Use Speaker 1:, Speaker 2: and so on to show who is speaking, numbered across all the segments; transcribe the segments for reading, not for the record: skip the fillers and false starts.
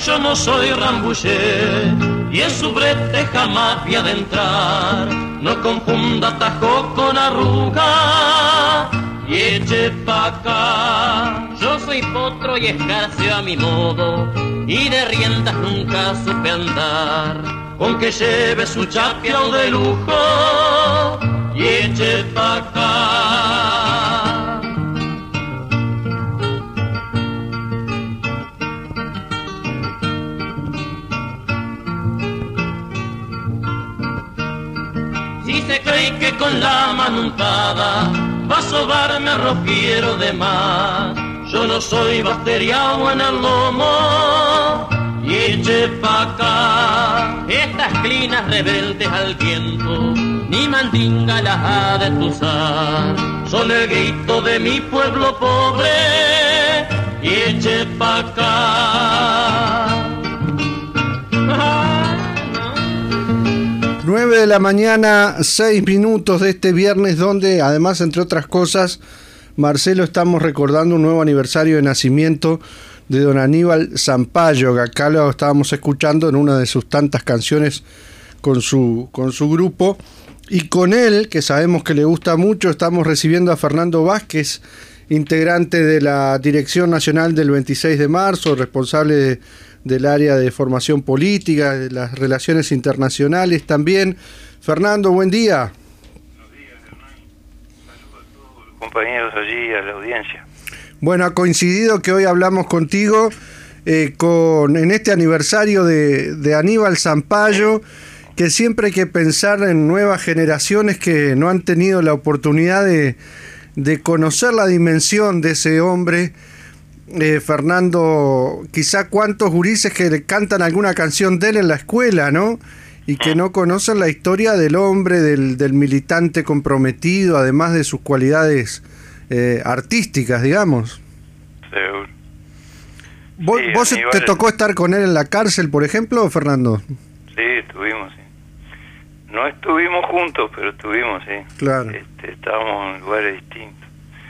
Speaker 1: yo no soy Rambouillet y en su brete jamás voy a adentrar. No confunda tajo con arruga y eche pa' acá. Yo soy potro y escarceo a mi modo y de riendas nunca supe andar. Con que lleve su chapiao de lujo y eche pa' acá. 'Si se cree que con la mano untada va a sobarme a ropiero de más, yo no soy basteriao en el lomo y eche pa' acá. Estas clinas rebeldes al viento ni mandinga las ha de tuzar, son el grito de mi pueblo pobre y eche pa' acá.
Speaker 2: 9 de la mañana, 6 minutos de este viernes, donde además, entre otras cosas, Marcelo, estamos recordando un nuevo aniversario de nacimiento de don Aníbal Zampayo, que acá lo estábamos escuchando en una de sus tantas canciones con su grupo. Y con él, que sabemos que le gusta mucho, estamos recibiendo a Fernando Vázquez, integrante de la Dirección Nacional del 26 de marzo, responsable del área de formación política, de las relaciones internacionales también. Fernando, buen día.
Speaker 3: Buenos días, Hernán. Saludos a todos los compañeros allí, a la audiencia.
Speaker 2: Bueno, ha coincidido que hoy hablamos contigo en este aniversario de Aníbal Zampayo, que siempre hay que pensar en nuevas generaciones que no han tenido la oportunidad de conocer la dimensión de ese hombre. Fernando, quizá cuántos gurises que le cantan alguna canción de él en la escuela, ¿no? Y que no conocen la historia del hombre, del militante comprometido, además de sus cualidades artísticas, digamos.
Speaker 3: Seguro.
Speaker 2: ¿Vos
Speaker 3: Aníbal,
Speaker 2: te tocó estar con él en la cárcel, por ejemplo, Fernando?
Speaker 3: Sí, estuvimos, sí. No estuvimos juntos, pero estuvimos, sí.
Speaker 2: Claro.
Speaker 3: Estábamos en lugares distintos.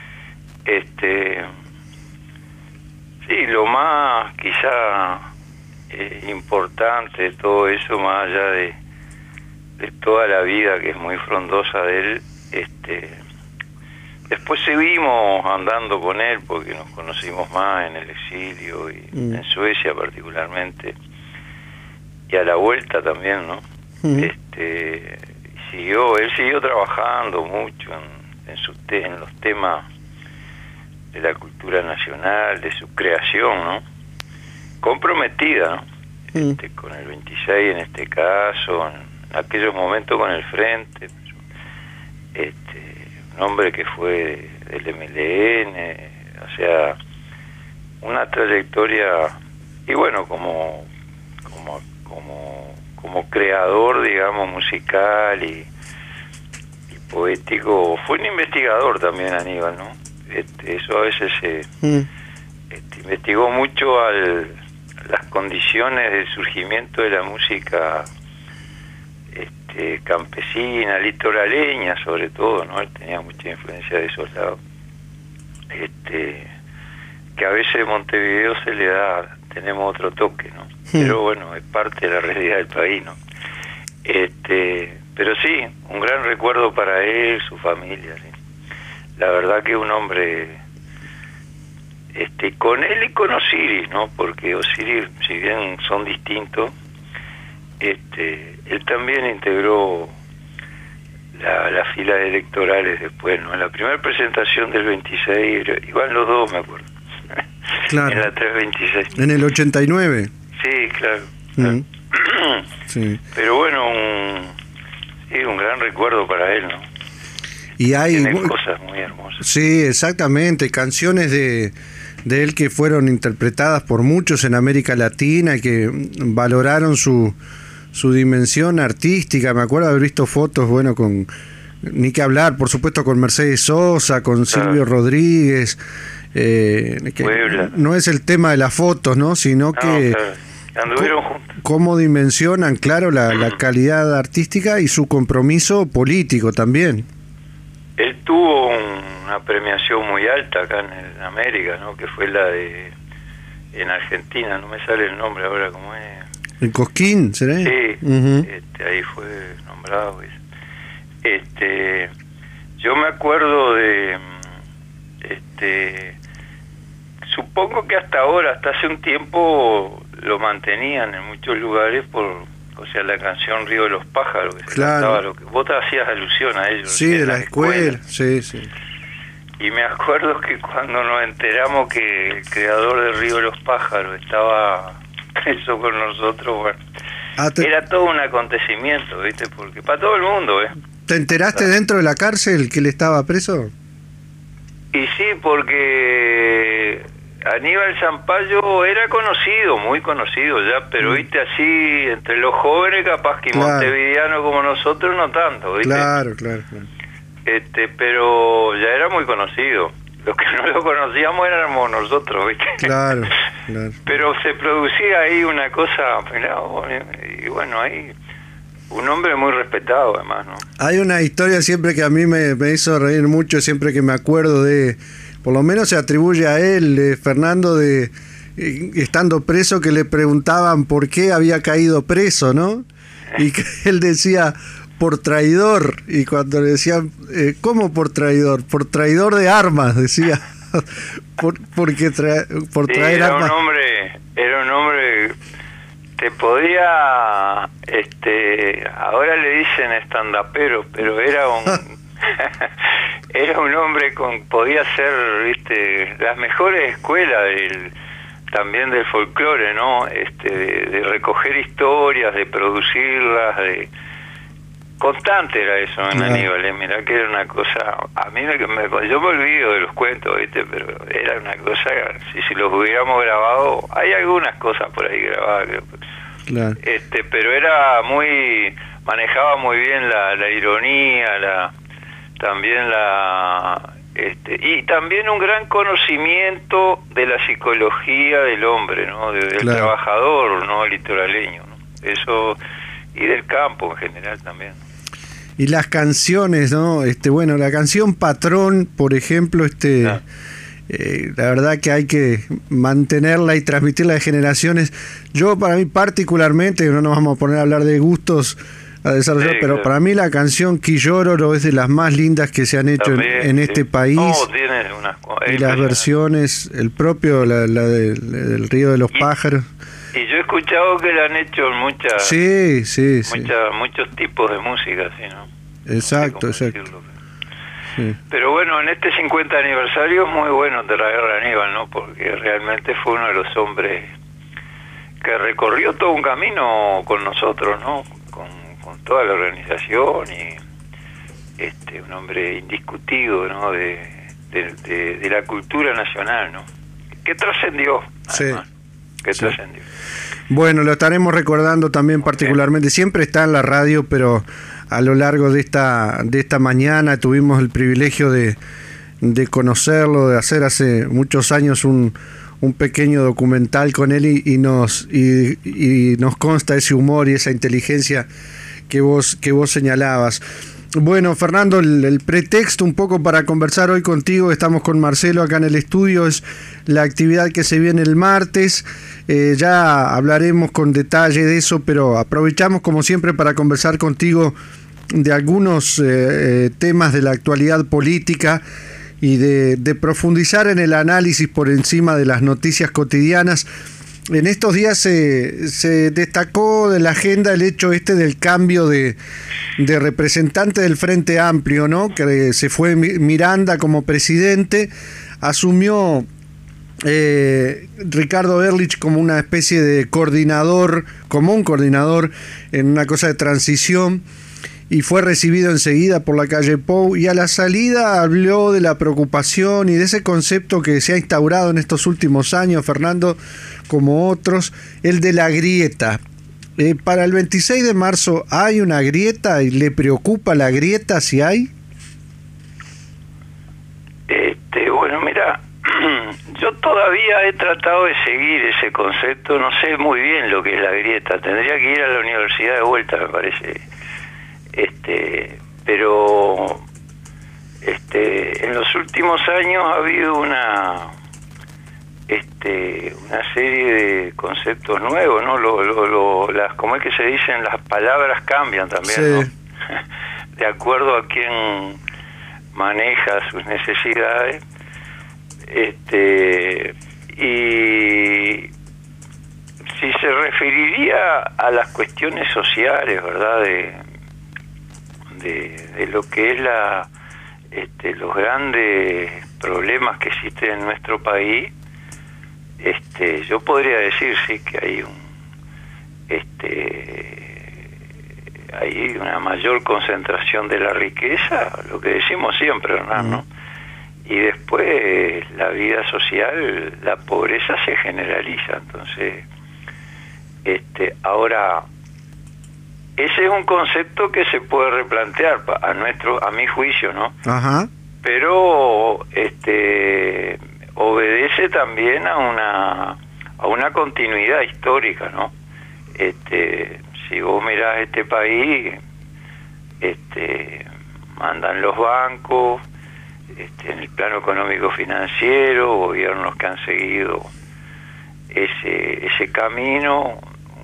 Speaker 3: Sí, lo más quizá importante de todo eso, más allá de toda la vida que es muy frondosa de él, después seguimos andando con él porque nos conocimos más en el exilio y en Suecia particularmente, y a la vuelta también, ¿no? Él siguió trabajando mucho en los temas de la cultura nacional, de su creación, ¿no? Comprometida, ¿no? Con el 26 en este caso, en aquellos momentos con el Frente, pero, un hombre que fue del MLN, o sea, una trayectoria, y bueno, como creador, digamos, musical y poético, fue un investigador también, Aníbal, ¿no? Eso a veces investigó mucho las condiciones del surgimiento de la música campesina, litoraleña sobre todo, ¿no? Él tenía mucha influencia de esos lados, que a veces en Montevideo tenemos otro toque, ¿no? Pero bueno, es parte de la realidad del país, ¿no? Pero sí, un gran recuerdo para él, su familia, ¿sí? La verdad que un hombre, con él y con Osiris, ¿no? Porque Osiris, si bien son distintos, él también integró las filas electorales después, ¿no? En la primera presentación del 26, igual los dos, me acuerdo.
Speaker 2: Claro.
Speaker 3: En la 326.
Speaker 2: En el 89.
Speaker 3: Sí, claro.
Speaker 2: Sí.
Speaker 3: Pero bueno, un gran recuerdo para él, ¿no?
Speaker 2: Y hay
Speaker 3: Tiene cosas muy hermosas.
Speaker 2: Sí, exactamente, canciones de él que fueron interpretadas por muchos en América Latina y que valoraron su dimensión artística. Me acuerdo haber visto fotos, bueno, ni que hablar, por supuesto, con Mercedes Sosa, con Silvio Rodríguez, que no es el tema de las fotos, ¿no? Sino que
Speaker 3: anduvieron juntos.
Speaker 2: Cómo dimensionan, claro, la calidad artística y su compromiso político también.
Speaker 3: Él tuvo una premiación muy alta acá en América, ¿no? Que fue la de en Argentina, no me sale el nombre ahora, ¿cómo es?
Speaker 2: ¿En Cosquín, será?
Speaker 3: Sí,
Speaker 2: Uh-huh.
Speaker 3: Ahí fue nombrado. Yo me acuerdo de, supongo que hasta ahora, hasta hace un tiempo, lo mantenían en muchos lugares o sea, la canción Río de los Pájaros, que
Speaker 2: claro.
Speaker 3: cantaba, lo que vos te hacías alusión a ellos.
Speaker 2: Sí, de la escuela, sí.
Speaker 3: Y me acuerdo que cuando nos enteramos que el creador de Río de los Pájaros estaba preso con nosotros, bueno, era todo un acontecimiento, ¿viste? Porque para todo el mundo,
Speaker 2: ¿Te enteraste dentro de la cárcel que él estaba preso?
Speaker 3: Y sí, porque Aníbal Zampayo era conocido, muy conocido ya, pero viste, así, entre los jóvenes capaz que montevideanos como nosotros no tanto, ¿viste?
Speaker 2: Claro.
Speaker 3: Pero ya era muy conocido. Los que no lo conocíamos éramos nosotros, ¿viste?
Speaker 2: Claro.
Speaker 3: Pero se producía ahí una cosa, y bueno, ahí un hombre muy respetado además, ¿no?
Speaker 2: Hay una historia siempre que a mí me hizo reír mucho, siempre que me acuerdo de, por lo menos se atribuye a él, Fernando, de estando preso, que le preguntaban por qué había caído preso, ¿no? Y que él decía, por traidor, y cuando le decían, ¿cómo por traidor? Por traidor de armas, decía, por traer armas.
Speaker 3: Era un hombre, te podía, ahora le dicen estandapero, pero era un hombre podía ser, viste, las mejores escuelas también del folclore, ¿no? De recoger historias, de producirlas, constante era eso en Aníbal, mirá que era una cosa, a mí yo me olvido de los cuentos, ¿viste? Pero era una cosa, si los hubiéramos grabado, hay algunas cosas por ahí grabadas,
Speaker 2: claro.
Speaker 3: Pero manejaba muy bien la ironía, también y también un gran conocimiento de la psicología del hombre, ¿no? Del trabajador, ¿no? Litoraleño, ¿no? Eso, y del campo en general también.
Speaker 2: Y las canciones, ¿no? Bueno, la canción Patrón, por ejemplo, la verdad que hay que mantenerla y transmitirla de generaciones. Yo, para mí particularmente, no nos vamos a poner a hablar de gustos a desarrollar, pero para mí la canción Quillóroro es de las más lindas que se han hecho en este país.
Speaker 3: Tiene unas
Speaker 2: y las versiones, el propio, la del Río de los Pájaros.
Speaker 3: Y yo he escuchado que le han hecho muchos tipos de música, ¿sí, no?
Speaker 2: Exacto.
Speaker 3: Sí. Pero bueno, en este 50 aniversario es muy bueno traer a Aníbal, ¿no? Porque realmente fue uno de los hombres que recorrió todo un camino con nosotros, ¿no? Con toda la organización y un hombre indiscutido, ¿no? De la cultura nacional, ¿no? Que trascendió, además, trascendió.
Speaker 2: Bueno, lo estaremos recordando también particularmente. Siempre está en la radio, pero a lo largo de esta mañana tuvimos el privilegio de conocerlo, de hacer hace muchos años un pequeño documental con él y nos consta ese humor y esa inteligencia que vos señalabas. Bueno, Fernando, el pretexto un poco para conversar hoy contigo, estamos con Marcelo acá en el estudio, es la actividad que se viene el martes. Ya hablaremos con detalle de eso, pero aprovechamos como siempre para conversar contigo de algunos temas de la actualidad política y de profundizar en el análisis por encima de las noticias cotidianas. En estos días se destacó de la agenda el hecho del cambio de representante del Frente Amplio, ¿no? Que se fue Miranda como presidente, asumió Ricardo Ehrlich como una especie de coordinador en una cosa de transición, y fue recibido enseguida por la calle Pou, y a la salida habló de la preocupación y de ese concepto que se ha instaurado en estos últimos años, Fernando, como otros, el de la grieta. Para el 26 de marzo, ¿hay una grieta y le preocupa la grieta si hay?
Speaker 3: Bueno, mira, yo todavía he tratado de seguir ese concepto, no sé muy bien lo que es la grieta, tendría que ir a la universidad de vuelta, me parece. Pero en los últimos años ha habido una serie de conceptos nuevos, ¿no? ¿Cómo es que se dicen? Las palabras cambian también,
Speaker 2: sí,
Speaker 3: ¿no? De acuerdo a quién maneja sus necesidades. Y si se referiría a las cuestiones sociales, ¿verdad? De lo que es los grandes problemas que existen en nuestro país, yo podría decir sí que hay una mayor concentración de la riqueza, lo que decimos siempre, Hernán, ¿no? Y después la vida social, la pobreza se generaliza. Entonces, ahora, ese es un concepto que se puede replantear a mi juicio, ¿no?
Speaker 2: Ajá.
Speaker 3: Pero obedece también a una continuidad histórica, ¿no? Si vos mirás este país, mandan los bancos, en el plano económico financiero, gobiernos que han seguido ese camino,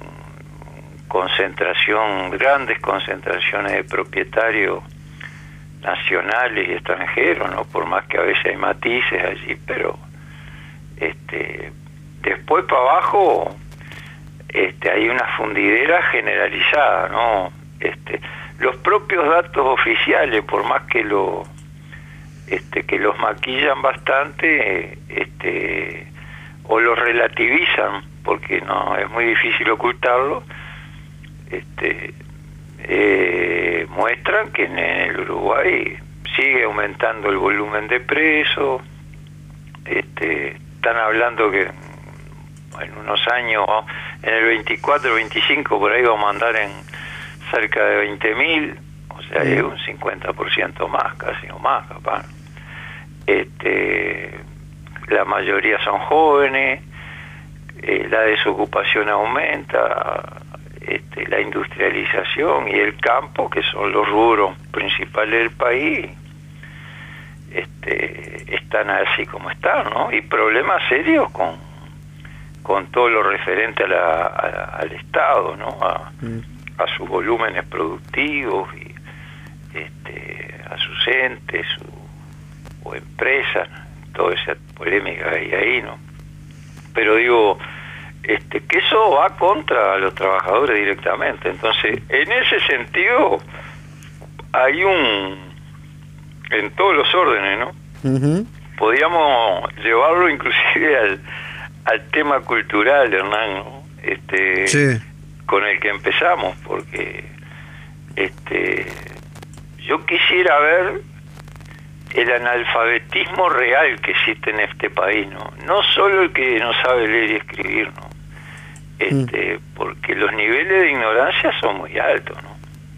Speaker 3: grandes concentraciones de propietarios nacionales y extranjeros, ¿no? Por más que a veces hay matices allí, pero después para abajo hay una fundidera generalizada, ¿no? Los propios datos oficiales, por más que los maquillan bastante, o los relativizan, porque no es muy difícil ocultarlo, muestran que en el Uruguay sigue aumentando el volumen de presos. Están hablando que en unos años, en el 24, 25, por ahí vamos a andar en cerca de 20.000, o sea, es un 50% más, casi, o más, capaz. La mayoría son jóvenes, la desocupación aumenta, la industrialización y el campo, que son los rubros principales del país, están así como están, ¿no? Y problemas serios con todo lo referente al Estado, ¿no? A sus volúmenes productivos y a sus entes o empresas, toda esa polémica que hay ahí, ¿no? Pero digo, que eso va contra los trabajadores directamente. Entonces, en ese sentido, hay en todos los órdenes, ¿no? Uh-huh. Podríamos llevarlo inclusive al tema cultural, Hernán, ¿no? Sí. Con el que empezamos, porque yo quisiera ver el analfabetismo real que existe en este país, no solo el que no sabe leer y escribir, ¿no? Porque los niveles de ignorancia son muy altos, ¿no?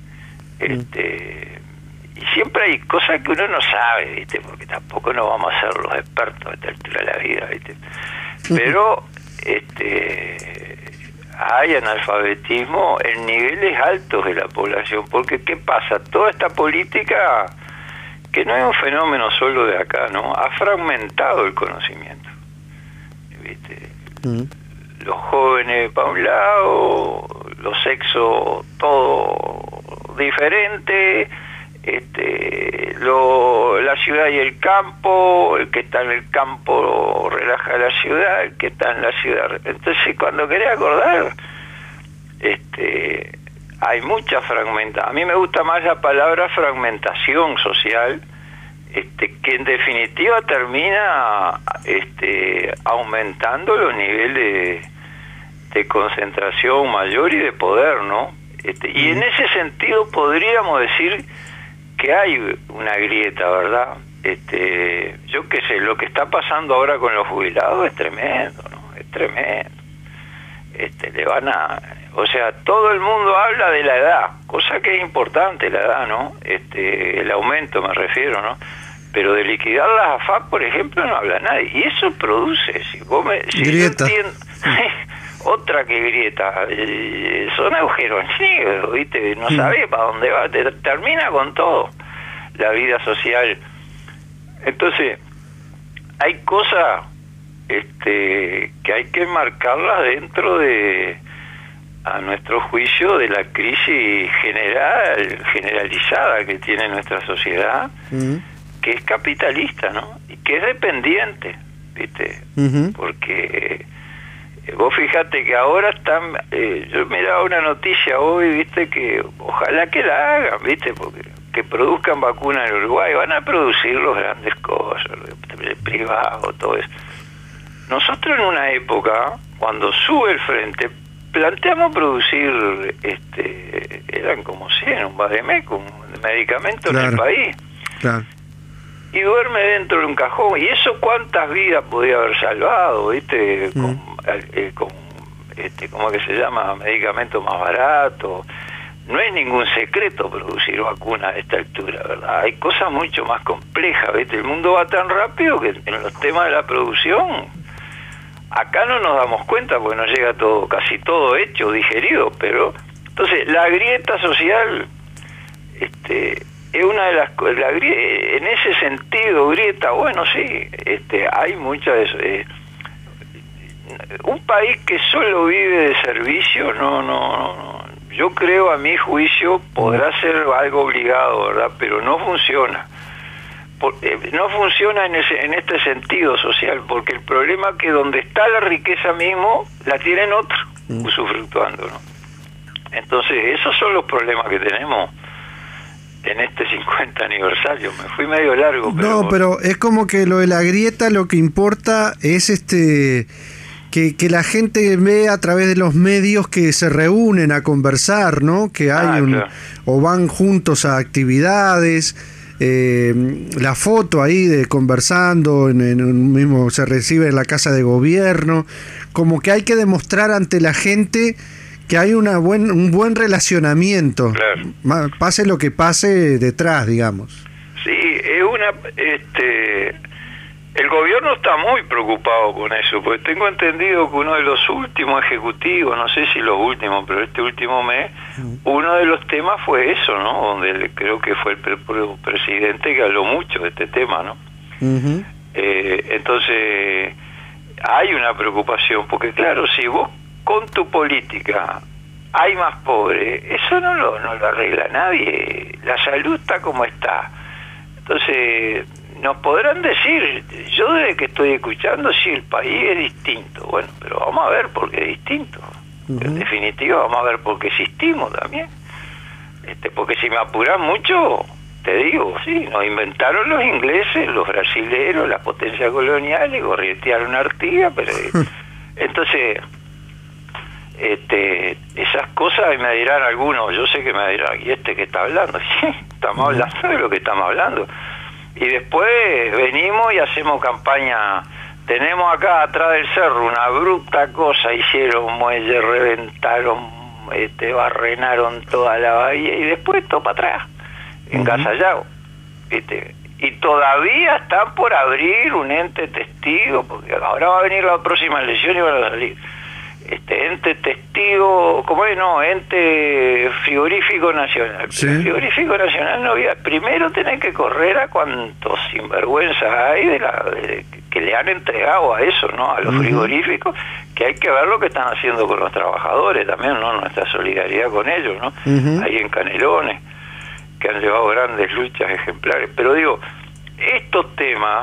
Speaker 3: Y siempre hay cosas que uno no sabe, ¿viste? Porque tampoco nos vamos a ser los expertos a esta altura de la vida, ¿viste? Pero hay analfabetismo en niveles altos de la población, porque ¿qué pasa? Toda esta política, que no es un fenómeno solo de acá, ¿no? Ha fragmentado el conocimiento, ¿viste? Los jóvenes para un lado, los sexos todo diferente, la ciudad y el campo, el que está en el campo relaja la ciudad, el que está en la ciudad. Entonces, cuando querés acordar, hay mucha fragmentación. A mí me gusta más la palabra fragmentación social, que en definitiva termina aumentando los niveles de concentración mayor y de poder, ¿no? Y en ese sentido podríamos decir que hay una grieta, ¿verdad? Yo qué sé, lo que está pasando ahora con los jubilados es tremendo, ¿no? Es tremendo. O sea, todo el mundo habla de la edad, cosa que es importante la edad, ¿no? El aumento me refiero, ¿no? Pero de liquidar las AFAP, por ejemplo, no habla nadie. Y eso produce, grieta. Otra que grieta, son agujeros negros, ¿viste? No sabés para dónde va, termina con todo la vida social. Entonces, hay cosas que hay que enmarcarlas dentro de, a nuestro juicio, de la crisis generalizada que tiene nuestra sociedad, que es capitalista, ¿no? Y que es dependiente, ¿viste? Porque vos fíjate que ahora están, yo miraba una noticia hoy, ¿viste? Que ojalá que la hagan, ¿viste? Porque que produzcan vacunas en Uruguay, van a producir los grandes cosas, el privado, todo eso. Nosotros en una época, cuando sube el frente, planteamos producir, eran como 100, un Bademecum, un medicamento en el país.
Speaker 2: Claro.
Speaker 3: Y duerme dentro de un cajón. ¿Y eso cuántas vidas podía haber salvado, viste? Con ¿cómo que se llama? Medicamento más barato. No es ningún secreto producir vacunas a esta altura, ¿verdad? Hay cosas mucho más complejas, ¿viste? El mundo va tan rápido que en los temas de la producción, acá no nos damos cuenta porque nos llega todo, casi todo hecho, digerido, pero entonces la grieta social, es una de las en ese sentido, grieta, bueno, sí, hay muchas, un país que solo vive de servicio, no. Yo creo, a mi juicio, podrá ser algo obligado, ¿verdad? Pero no funciona. No funciona en este sentido social, porque el problema es que donde está la riqueza mismo, la tienen otros, usufructuando, ¿no? Entonces, esos son los problemas que tenemos en este 50 aniversario. Me fui medio largo.
Speaker 2: No, pero es como que lo de la grieta, lo que importa es que la gente ve a través de los medios que se reúnen a conversar, ¿no? Que hay claro. O van juntos a actividades, la foto ahí de conversando en un mismo se recibe en la casa de gobierno, como que hay que demostrar ante la gente que hay un buen relacionamiento, claro. Pase lo que pase detrás, digamos.
Speaker 3: Sí, es el gobierno está muy preocupado con eso, porque tengo entendido que uno de los últimos ejecutivos, no sé si los últimos, pero este último mes, uno de los temas fue eso, ¿no? Donde creo que fue el presidente que habló mucho de este tema, ¿no? Entonces, hay una preocupación, porque claro, si vos con tu política hay más pobres, eso no lo arregla nadie. La salud está como está. Entonces, nos podrán decir, yo desde que estoy escuchando, sí, el país es distinto. Bueno, pero vamos a ver por qué es distinto. En definitiva, vamos a ver por qué existimos también. Porque si me apuran mucho, te digo, sí, nos inventaron los ingleses, los brasileros, las potencias coloniales, gorrietearon a Artigas, pero entonces, esas cosas me dirán algunos, yo sé que me dirán, ¿y qué está hablando? Sí, estamos hablando de lo que estamos hablando. Y después venimos y hacemos campaña. Tenemos acá atrás del cerro una bruta cosa, hicieron muelles, reventaron, barrenaron toda la bahía y después todo para atrás, en Casallago, ¿viste? Y todavía están por abrir un ente testigo, porque ahora va a venir la próxima elección y van a salir. Ente testigo, ¿cómo es? No, ente frigorífico nacional. Sí. El frigorífico nacional no había. Primero tenés que correr a cuantos sinvergüenzas hay que le han entregado a eso, ¿no? A los frigoríficos, que hay que ver lo que están haciendo con los trabajadores también, ¿no? Nuestra solidaridad con ellos, ¿no? Ahí en Canelones, que han llevado grandes luchas ejemplares. Pero digo, estos temas,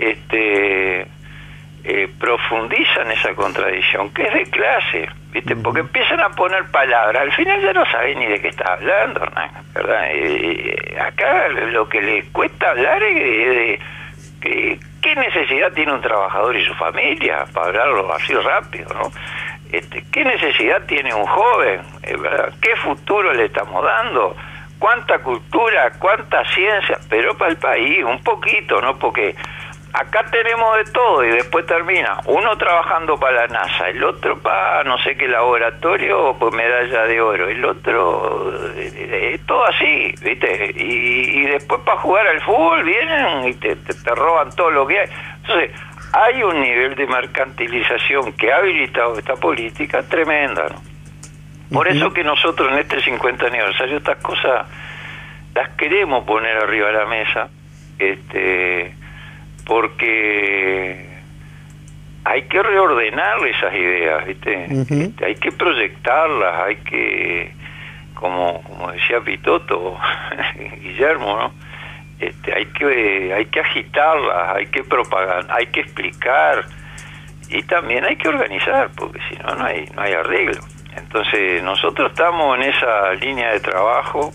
Speaker 3: profundizan esa contradicción, que es de clase, ¿viste? Porque empiezan a poner palabras, al final ya no saben ni de qué está hablando, Hernán, ¿verdad? Acá lo que les cuesta hablar es de qué necesidad tiene un trabajador y su familia, para hablarlo así rápido, ¿no? ¿Qué necesidad tiene un joven? ¿Verdad? ¿Qué futuro le estamos dando? ¿Cuánta cultura, cuánta ciencia? Pero para el país, un poquito, ¿no? Porque acá tenemos de todo y después termina uno trabajando para la NASA, el otro para no sé qué laboratorio, pues medalla de oro, el otro, todo así, ¿viste? Y después para jugar al fútbol vienen y te roban todo lo que hay. Entonces, hay un nivel de mercantilización que ha habilitado esta política tremenda, ¿no? Por eso que nosotros en este 50 aniversario estas cosas las queremos poner arriba de la mesa, porque hay que reordenar esas ideas, ¿viste?
Speaker 2: Ujú.
Speaker 3: Hay que proyectarlas, hay que, como decía Pitoto, Guillermo, ¿no? Hay que agitarlas, hay que propagar, hay que explicar, y también hay que organizar, porque si no, no hay arreglo. Entonces, nosotros estamos en esa línea de trabajo,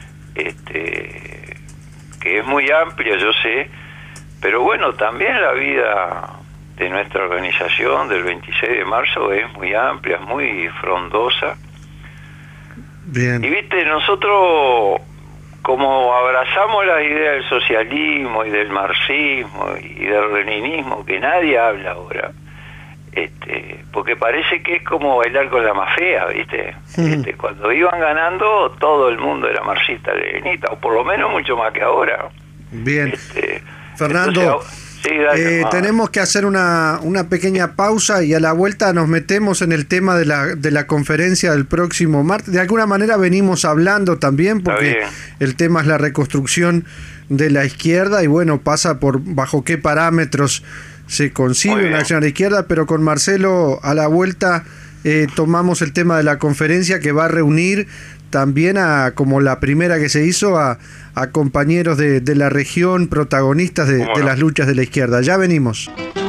Speaker 3: que es muy amplia, yo sé, pero bueno, también la vida de nuestra organización del 26 de marzo es muy amplia, es muy frondosa.
Speaker 2: Bien.
Speaker 3: Y viste, nosotros como abrazamos la idea del socialismo y del marxismo y del leninismo, que nadie habla ahora, porque parece que es como bailar con la más fea, ¿viste? Cuando iban ganando, todo el mundo era marxista-leninista, o por lo menos mucho más que ahora.
Speaker 2: Bien. Fernando,
Speaker 3: entonces, sí, dale,
Speaker 2: tenemos que hacer una pequeña pausa y a la vuelta nos metemos en el tema de la conferencia del próximo martes. De alguna manera venimos hablando también, porque el tema es la reconstrucción de la izquierda y bueno, pasa por bajo qué parámetros se concibe una acción a la izquierda, pero con Marcelo a la vuelta tomamos el tema de la conferencia que va a reunir también como la primera que se hizo a compañeros de la región, protagonistas de las luchas de la izquierda. Ya venimos.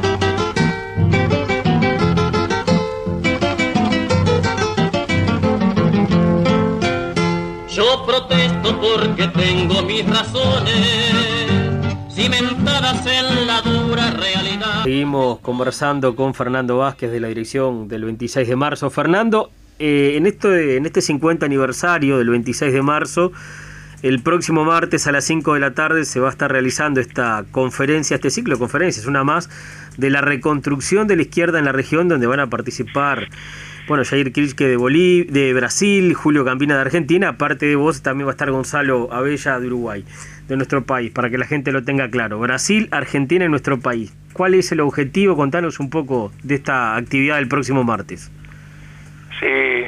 Speaker 1: Yo protesto porque tengo mis razones cimentadas en la dura realidad.
Speaker 4: Seguimos conversando con Fernando Vázquez de la dirección del 26 de marzo. Fernando, en este 50 aniversario del 26 de marzo, el próximo martes a las 5 de la tarde se va a estar realizando esta conferencia, este ciclo de conferencias, una más, de la reconstrucción de la izquierda en la región, donde van a participar, bueno, Jair Kirchke de Brasil, Julio Gambina de Argentina, aparte de vos también va a estar Gonzalo Abella de Uruguay, de nuestro país, para que la gente lo tenga claro. Brasil, Argentina y nuestro país. ¿Cuál es el objetivo? Contanos un poco de esta actividad del próximo martes.
Speaker 3: Sí,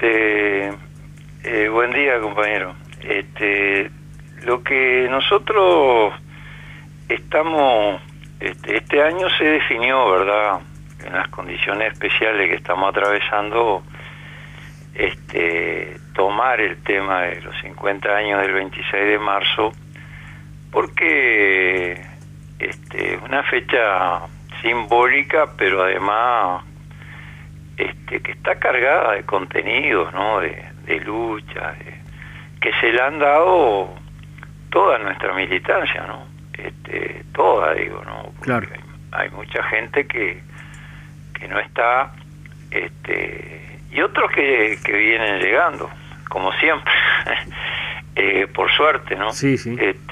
Speaker 3: buen día, compañero. Lo que nosotros estamos, este año se definió, ¿verdad?, en las condiciones especiales que estamos atravesando, tomar el tema de los 50 años del 26 de marzo, porque una fecha simbólica, pero además que está cargada de contenidos, ¿no?, de lucha, que se le han dado toda nuestra militancia, ¿no? Toda, digo, ¿no? Porque
Speaker 4: claro,
Speaker 3: hay mucha gente que no está, y otros que vienen llegando, como siempre, por suerte, ¿no?
Speaker 4: Sí, sí.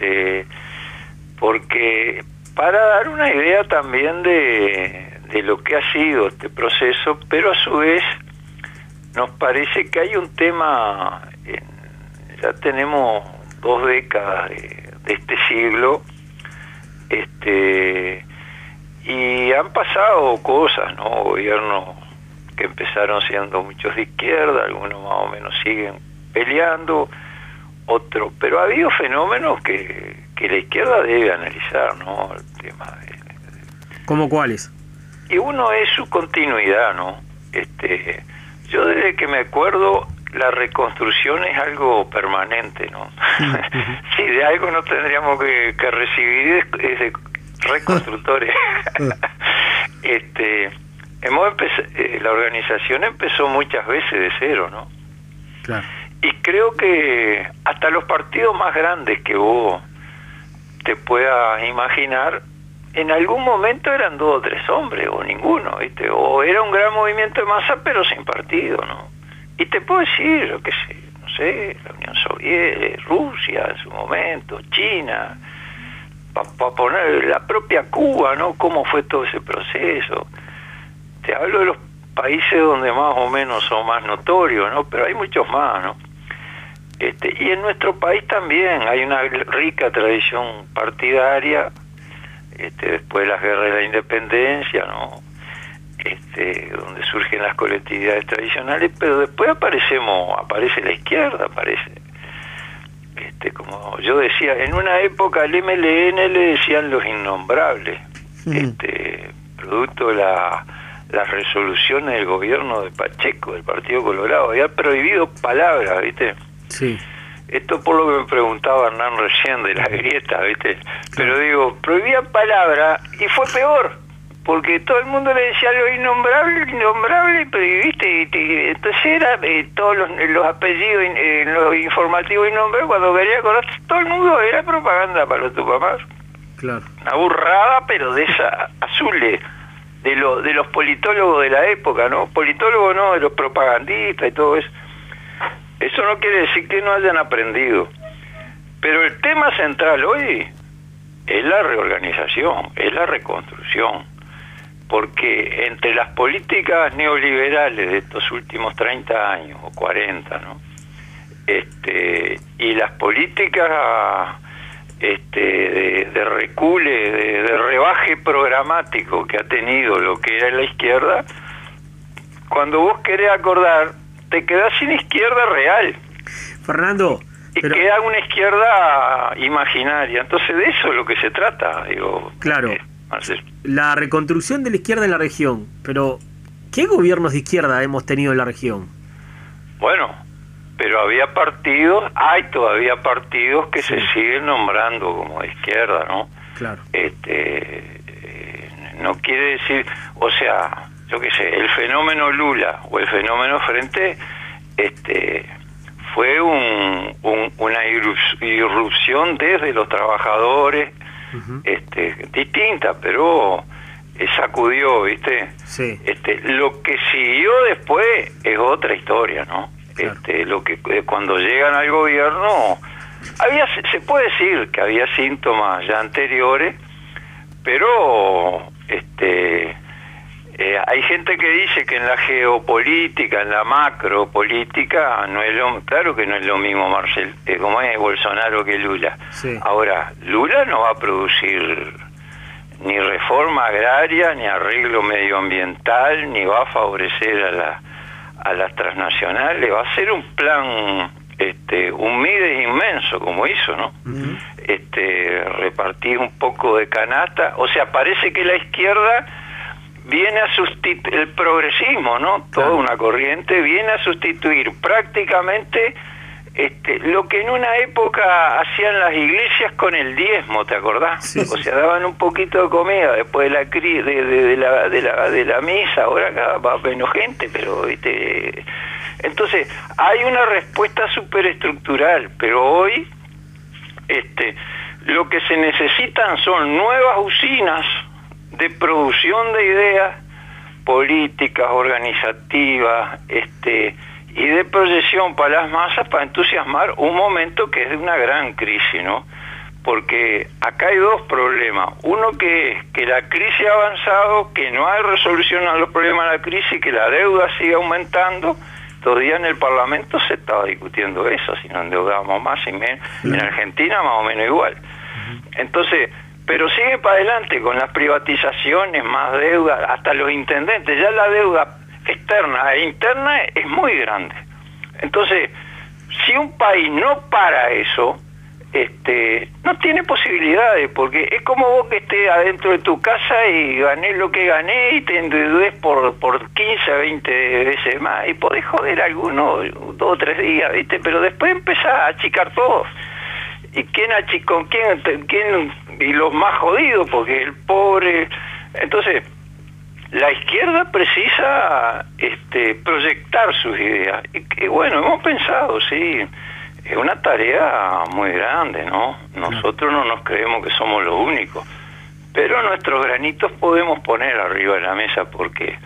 Speaker 3: Porque para dar una idea también de lo que ha sido este proceso, pero a su vez nos parece que hay un tema, ya tenemos 2 décadas de este siglo, y han pasado cosas, ¿no? Gobiernos que empezaron siendo muchos de izquierda, algunos más o menos siguen peleando, otros, pero ha habido fenómenos que la izquierda debe analizar, ¿no? El tema
Speaker 4: ¿Cómo cuáles?
Speaker 3: Y uno es su continuidad, ¿no? Yo desde que me acuerdo, la reconstrucción es algo permanente, ¿no? Si de algo no tendríamos que recibir es de reconstructores. La organización empezó muchas veces de cero, ¿no?
Speaker 4: Claro.
Speaker 3: Y creo que hasta los partidos más grandes que vos te puedas imaginar, en algún momento eran 2 o 3 hombres, o ninguno, ¿viste? O era un gran movimiento de masa, pero sin partido, ¿no? Y te puedo decir, yo qué sé, no sé, la Unión Soviética, Rusia en su momento, China, para poner la propia Cuba, ¿no? ¿Cómo fue todo ese proceso? Te hablo de los países donde más o menos son más notorios, ¿no? Pero hay muchos más, ¿no? Y en nuestro país también hay una rica tradición partidaria, después de las guerras de la independencia, ¿no? Donde surgen las colectividades tradicionales, pero después aparece la izquierda, como yo decía, en una época al MLN le decían los innombrables, producto de las resoluciones del gobierno de Pacheco, del Partido Colorado. Había prohibido palabras, ¿viste?
Speaker 4: Sí.
Speaker 3: Esto por lo que me preguntaba Hernán recién de las grietas, ¿viste? Pero digo, prohibían palabras y fue peor, porque todo el mundo le decía lo innombrable, pero ¿viste? Entonces era todos los apellidos, los informativos innombrables, cuando quería acordar, todo el mundo era propaganda para los Tupamar.
Speaker 4: Claro.
Speaker 3: Una burrada, pero de esa azules, de los politólogos de la época, ¿no? Politólogos no, de los propagandistas y todo eso. Eso no quiere decir que no hayan aprendido. Pero el tema central hoy es la reorganización, es la reconstrucción. Porque entre las políticas neoliberales de estos últimos 30 años o 40, ¿no? Y las políticas de recule, de rebaje programático que ha tenido lo que era la izquierda, cuando vos querés acordar, te quedás sin izquierda real.
Speaker 4: Fernando,
Speaker 3: y queda una izquierda imaginaria. Entonces de eso es lo que se trata, digo.
Speaker 4: Claro. La reconstrucción de la izquierda en la región, pero ¿qué gobiernos de izquierda hemos tenido en la región?
Speaker 3: Bueno, pero había partidos, hay todavía partidos que se siguen nombrando como de izquierda, ¿no?
Speaker 4: Claro.
Speaker 3: No quiere decir, o sea, yo qué sé, el fenómeno Lula o el fenómeno Frente, fue una irrupción desde los trabajadores, distinta, pero sacudió, ¿viste? Sí. Lo que siguió después es otra historia, ¿no? Claro. Lo que cuando llegan al gobierno, se puede decir que había síntomas ya anteriores, pero hay gente que dice que en la geopolítica, en la macropolítica, claro que no es lo mismo, Marcel, como es Bolsonaro que Lula. Sí. Ahora, Lula no va a producir ni reforma agraria, ni arreglo medioambiental, ni va a favorecer a las transnacionales, va a ser un plan, un Mides inmenso, como hizo, ¿no? Uh-huh. Repartir un poco de canasta, o sea, parece que la izquierda viene a sustituir el progresismo, ¿no? Toda una corriente viene a sustituir prácticamente lo que en una época hacían las iglesias con el diezmo, ¿te acordás? Sí, o sea, daban un poquito de comida después de la misa, ahora va menos gente, pero ¿viste? Entonces, hay una respuesta superestructural, pero hoy lo que se necesitan son nuevas usinas de producción de ideas políticas, organizativas, y de proyección para las masas para entusiasmar un momento que es de una gran crisis, ¿no? Porque acá hay dos problemas. Uno que es que la crisis ha avanzado, que no hay resolución a los problemas de la crisis, que la deuda sigue aumentando. Todavía en el Parlamento se estaba discutiendo eso, si nos endeudamos más y menos. En Argentina más o menos igual. Entonces, pero sigue para adelante con las privatizaciones, más deuda, hasta los intendentes. Ya la deuda externa e interna es muy grande. Entonces, si un país no para eso, no tiene posibilidades, porque es como vos que estés adentro de tu casa y ganés lo que gané y te endeudes por 15, 20 veces más, y podés joder algunos 2 o 3 días, ¿viste? Pero después empezás a achicar todo. ¿Y quién y los más jodidos? Porque el pobre... Entonces, la izquierda precisa proyectar sus ideas. Y bueno, hemos pensado, sí, es una tarea muy grande, ¿no? Nosotros no nos creemos que somos los únicos, pero nuestros granitos podemos poner arriba de la mesa, porque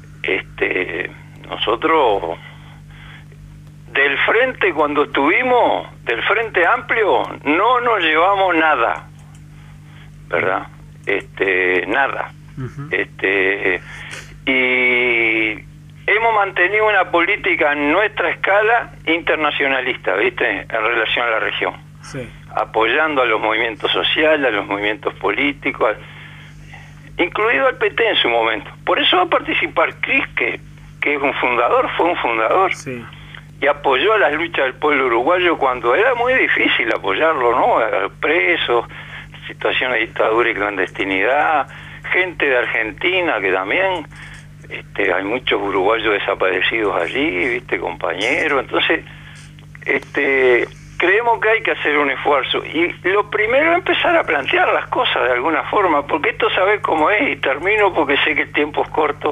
Speaker 3: nosotros... Del frente, cuando estuvimos, del Frente Amplio, no nos llevamos nada, ¿verdad? Nada. Uh-huh. Y hemos mantenido una política en nuestra escala internacionalista, ¿viste? En relación a la región. Sí. Apoyando a los movimientos sociales, a los movimientos políticos, incluido al PT en su momento. Por eso va a participar Cris, que es un fundador, fue un fundador. Sí. Y apoyó a las luchas del pueblo uruguayo cuando era muy difícil apoyarlo, ¿no? Presos, situación de dictadura y clandestinidad, gente de Argentina que también, hay muchos uruguayos desaparecidos allí, viste, compañeros. Entonces, creemos que hay que hacer un esfuerzo. Y lo primero es empezar a plantear las cosas de alguna forma, porque esto sabés cómo es, y termino porque sé que el tiempo es corto.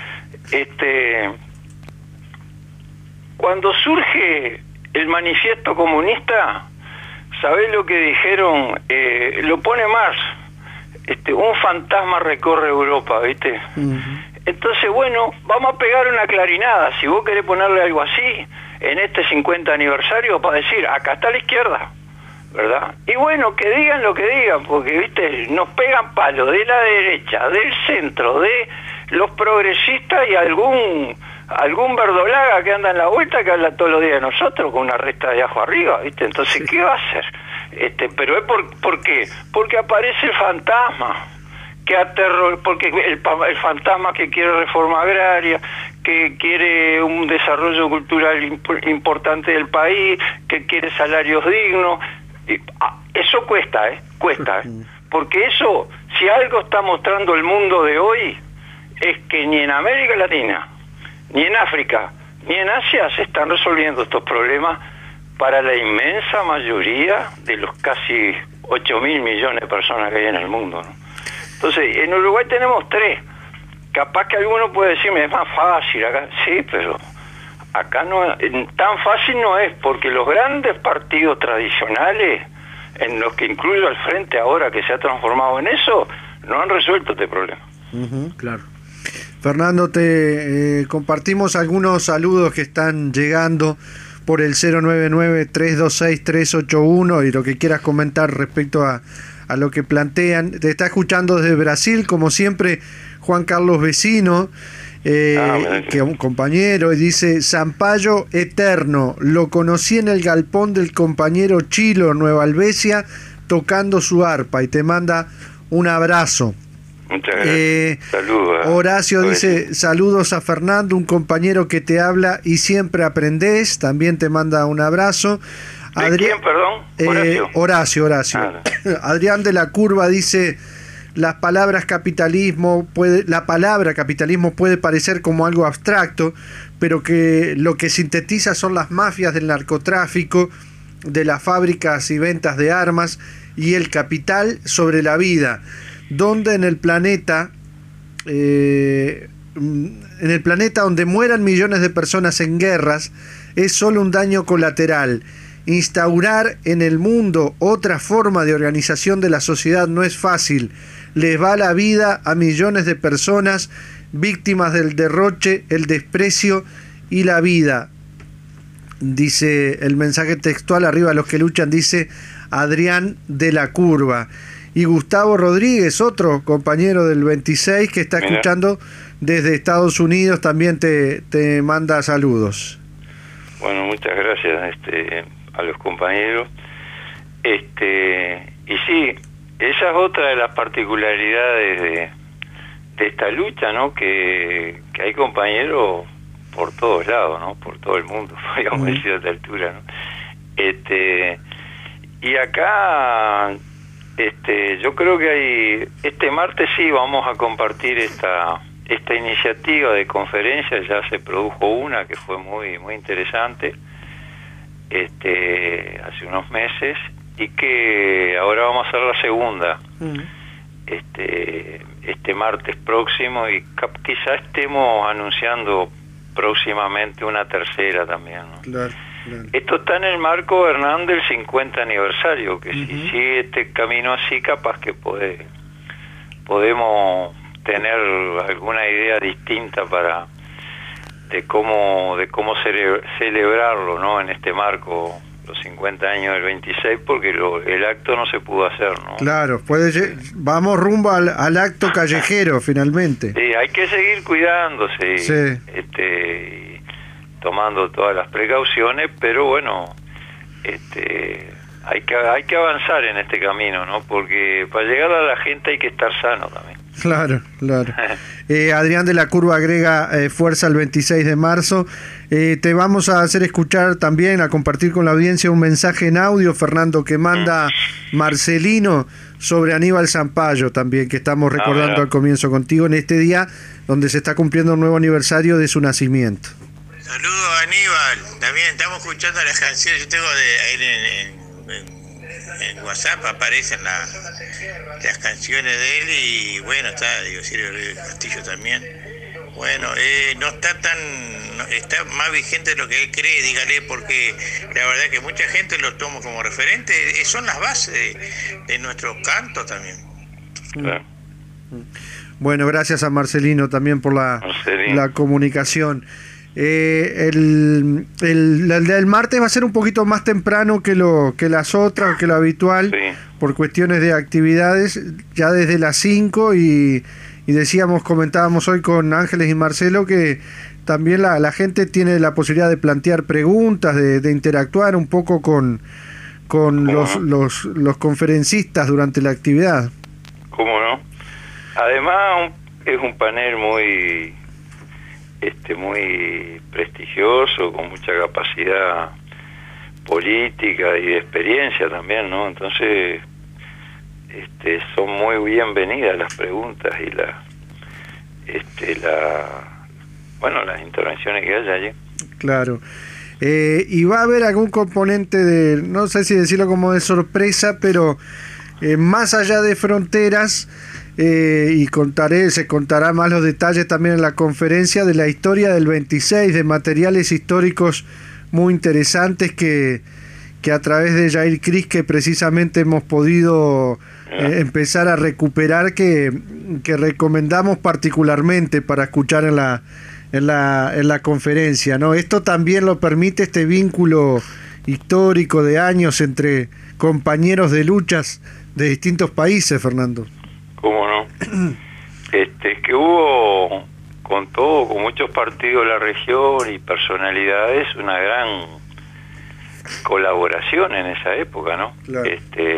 Speaker 3: Cuando surge el manifiesto comunista, ¿sabés lo que dijeron? Lo pone Marx, un fantasma recorre Europa, ¿viste? Uh-huh. Entonces, bueno, vamos a pegar una clarinada, si vos querés ponerle algo así, en este 50 aniversario, para decir, acá está la izquierda, ¿verdad? Y bueno, que digan lo que digan, porque, ¿viste? Nos pegan palos de la derecha, del centro, de los progresistas y algún verdolaga que anda en la vuelta que habla todos los días de nosotros con una resta de ajo arriba, ¿viste? Entonces, ¿qué va a hacer? Pero es ¿por qué? Porque aparece el fantasma que porque el fantasma que quiere reforma agraria, que quiere un desarrollo cultural importante del país, que quiere salarios dignos. Eso cuesta, porque eso, si algo está mostrando el mundo de hoy, es que ni en América Latina, ni en África, ni en Asia se están resolviendo estos problemas para la inmensa mayoría de los casi 8.000 millones de personas que hay en el mundo, ¿no? Entonces, en Uruguay tenemos 3. Capaz que alguno puede decirme, es más fácil acá. Sí, pero acá no, tan fácil no es, porque los grandes partidos tradicionales, en los que incluyo al Frente ahora, que se ha transformado en eso, no han resuelto este problema.
Speaker 2: Uh-huh, claro. Fernando, te compartimos algunos saludos que están llegando por el 099-326-381 y lo que quieras comentar respecto a lo que plantean. Te está escuchando desde Brasil, como siempre, Juan Carlos Vecino, que es un compañero, y dice: Sampaio eterno, lo conocí en el galpón del compañero Chilo, Nueva Albesia, tocando su arpa, y te manda un abrazo.
Speaker 3: Muchas gracias. Saludos.
Speaker 2: Horacio dice: saludos a Fernando, un compañero que te habla y siempre aprendés. También te manda un abrazo.
Speaker 3: ¿Quién, perdón?
Speaker 2: Horacio. Adrián de la Curva dice: la palabra capitalismo puede parecer como algo abstracto, pero que lo que sintetiza son las mafias del narcotráfico, de las fábricas y ventas de armas y el capital sobre la vida, donde en el planeta donde mueran millones de personas en guerras es solo un daño colateral. Instaurar en el mundo otra forma de organización de la sociedad no es fácil. Les va la vida a millones de personas víctimas del derroche, el desprecio y la vida. Dice el mensaje textual arriba, los que luchan, dice Adrián de la Curva. Y Gustavo Rodríguez, otro compañero del 26 que está escuchando desde Estados Unidos, también te manda saludos.
Speaker 3: Bueno, muchas gracias a los compañeros. Y sí, esa es otra de las particularidades de esta lucha, ¿no? Que hay compañeros por todos lados, ¿no? Por todo el mundo, podríamos decir a esta altura, ¿no? Y acá yo creo que hay, este martes sí vamos a compartir esta iniciativa de conferencia. Ya se produjo una que fue muy muy interesante hace unos meses, y que ahora vamos a hacer la segunda este martes próximo, y quizá estemos anunciando próximamente una tercera también, ¿no? Claro. Esto está en el marco, Hernán, del 50 aniversario, que si sigue este camino así, capaz que podemos tener alguna idea distinta de cómo celebrarlo, ¿no? En este marco, los 50 años del 26, porque el acto no se pudo hacer, ¿no?
Speaker 2: Claro, vamos rumbo al acto callejero finalmente.
Speaker 3: Sí, hay que seguir cuidándose,
Speaker 2: sí.
Speaker 3: Tomando todas las precauciones, pero bueno, hay que avanzar en este camino, ¿no? Porque para llegar a la gente hay que estar sano también.
Speaker 2: Claro. Adrián de la Curva agrega fuerza el 26 de marzo. Te vamos a hacer escuchar también, a compartir con la audiencia un mensaje en audio, Fernando, que manda Marcelino sobre Aníbal Zampayo también, que estamos recordando al comienzo contigo en este día donde se está cumpliendo un nuevo aniversario de su nacimiento.
Speaker 5: Saludos a Aníbal, también estamos escuchando las canciones, yo tengo en WhatsApp aparecen las canciones de él y bueno, está Silvio Castillo también. Bueno, no está está más vigente de lo que él cree, dígale, porque la verdad que mucha gente lo toma como referente, son las bases de nuestros cantos también.
Speaker 3: Claro.
Speaker 2: Bueno, gracias a Marcelino también por la comunicación. El del martes va a ser un poquito más temprano que las otras, que lo habitual, por cuestiones de actividades, ya desde las 5 y comentábamos hoy con Ángeles y Marcelo que también la gente tiene la posibilidad de plantear preguntas, de interactuar un poco con los conferencistas durante la actividad.
Speaker 3: ¿Cómo no? Además es un panel muy prestigioso, con mucha capacidad política y de experiencia también, ¿no? Entonces son muy bienvenidas las preguntas y las intervenciones que haya allí. Claro.
Speaker 2: Y va a haber algún componente de, no sé si decirlo como de sorpresa, pero más allá de fronteras, y se contará más los detalles también en la conferencia de la historia del 26, de materiales históricos muy interesantes que a través de Jair Cris, que precisamente hemos podido empezar a recuperar, que recomendamos particularmente para escuchar en la conferencia, ¿no? Esto también lo permite, este vínculo histórico de años entre compañeros de luchas de distintos países, Fernando.
Speaker 3: ¿Cómo no? Que hubo, con muchos partidos de la región y personalidades, una gran colaboración en esa época, ¿no? Claro.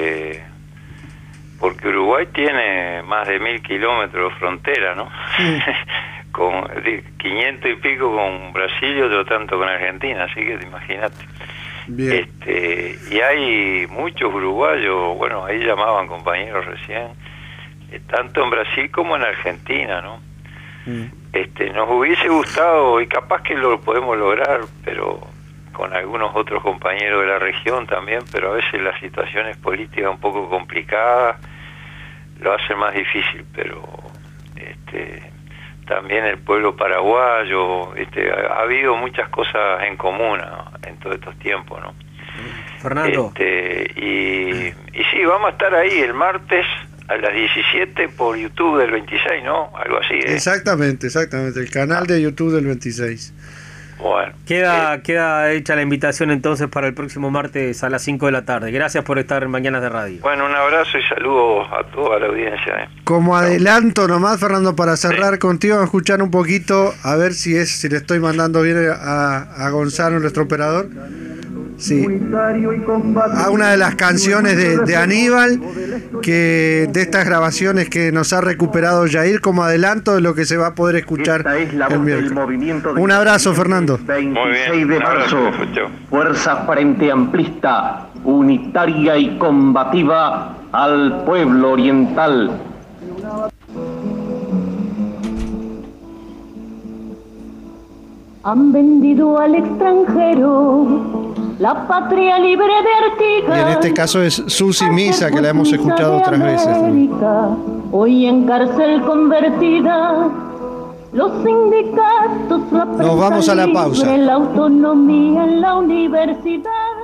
Speaker 3: Porque Uruguay tiene más de 1000 kilómetros de frontera, ¿no? Sí. Con 500 y pico con Brasil y otro tanto con Argentina, así que imagínate. Bien. Y hay muchos uruguayos, bueno, ahí llamaban compañeros recién, tanto en Brasil como en Argentina, ¿no? Nos hubiese gustado, y capaz que lo podemos lograr, pero con algunos otros compañeros de la región también, pero a veces las situaciones políticas un poco complicadas lo hacen más difícil, pero también el pueblo paraguayo, ha habido muchas cosas en común, ¿no?, en todos estos tiempos, ¿no?
Speaker 4: Fernando.
Speaker 3: Y sí, vamos a estar ahí el martes a las 17 por YouTube del 26, ¿no? Algo así, ¿eh?
Speaker 2: Exactamente, el canal de YouTube del 26.
Speaker 3: Bueno.
Speaker 4: Queda hecha la invitación entonces para el próximo martes a las 5 de la tarde. Gracias por estar en Mañanas de Radio.
Speaker 3: Bueno, un abrazo y saludos a toda la audiencia.
Speaker 2: Como adelanto nomás, Fernando, para cerrar contigo, vamos a escuchar un poquito, a ver si le estoy mandando bien a Gonzalo, nuestro operador. Sí. A una de las canciones de Aníbal, que de estas grabaciones que nos ha recuperado Jair, como adelanto de lo que se va a poder escuchar el miércoles. Un abrazo, Fernando.
Speaker 6: 26 de marzo, Fuerza Frente Amplista, unitaria y combativa al pueblo oriental.
Speaker 7: Han vendido al extranjero la patria libre de Artigas.
Speaker 2: Y en este caso es Susi Misa, que la hemos escuchado otras veces.
Speaker 7: Hoy en cárcel convertida, los sindicatos, la prensa
Speaker 2: Nos vamos a la pausa.
Speaker 7: libre, la autonomía en la universidad.